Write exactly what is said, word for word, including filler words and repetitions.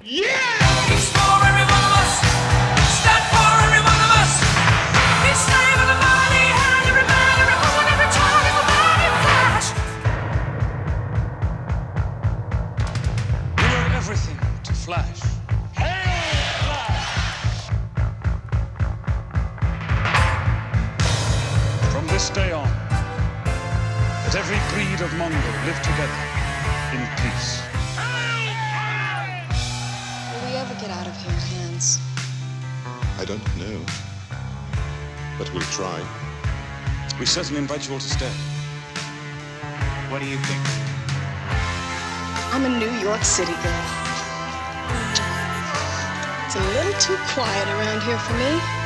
Yeah! It's for every one of us. Stand for every one of us. It's slave of the body, hand, every man, every woman, every child, every man in flash. We owe everything to Flash. From this day on, let every breed of Mongol live together in peace. Will we ever get out of here, Hans? I don't know. But we'll try. We certainly invite you all to stay. What do you think? I'm a New York City girl. It's a little too quiet around here for me.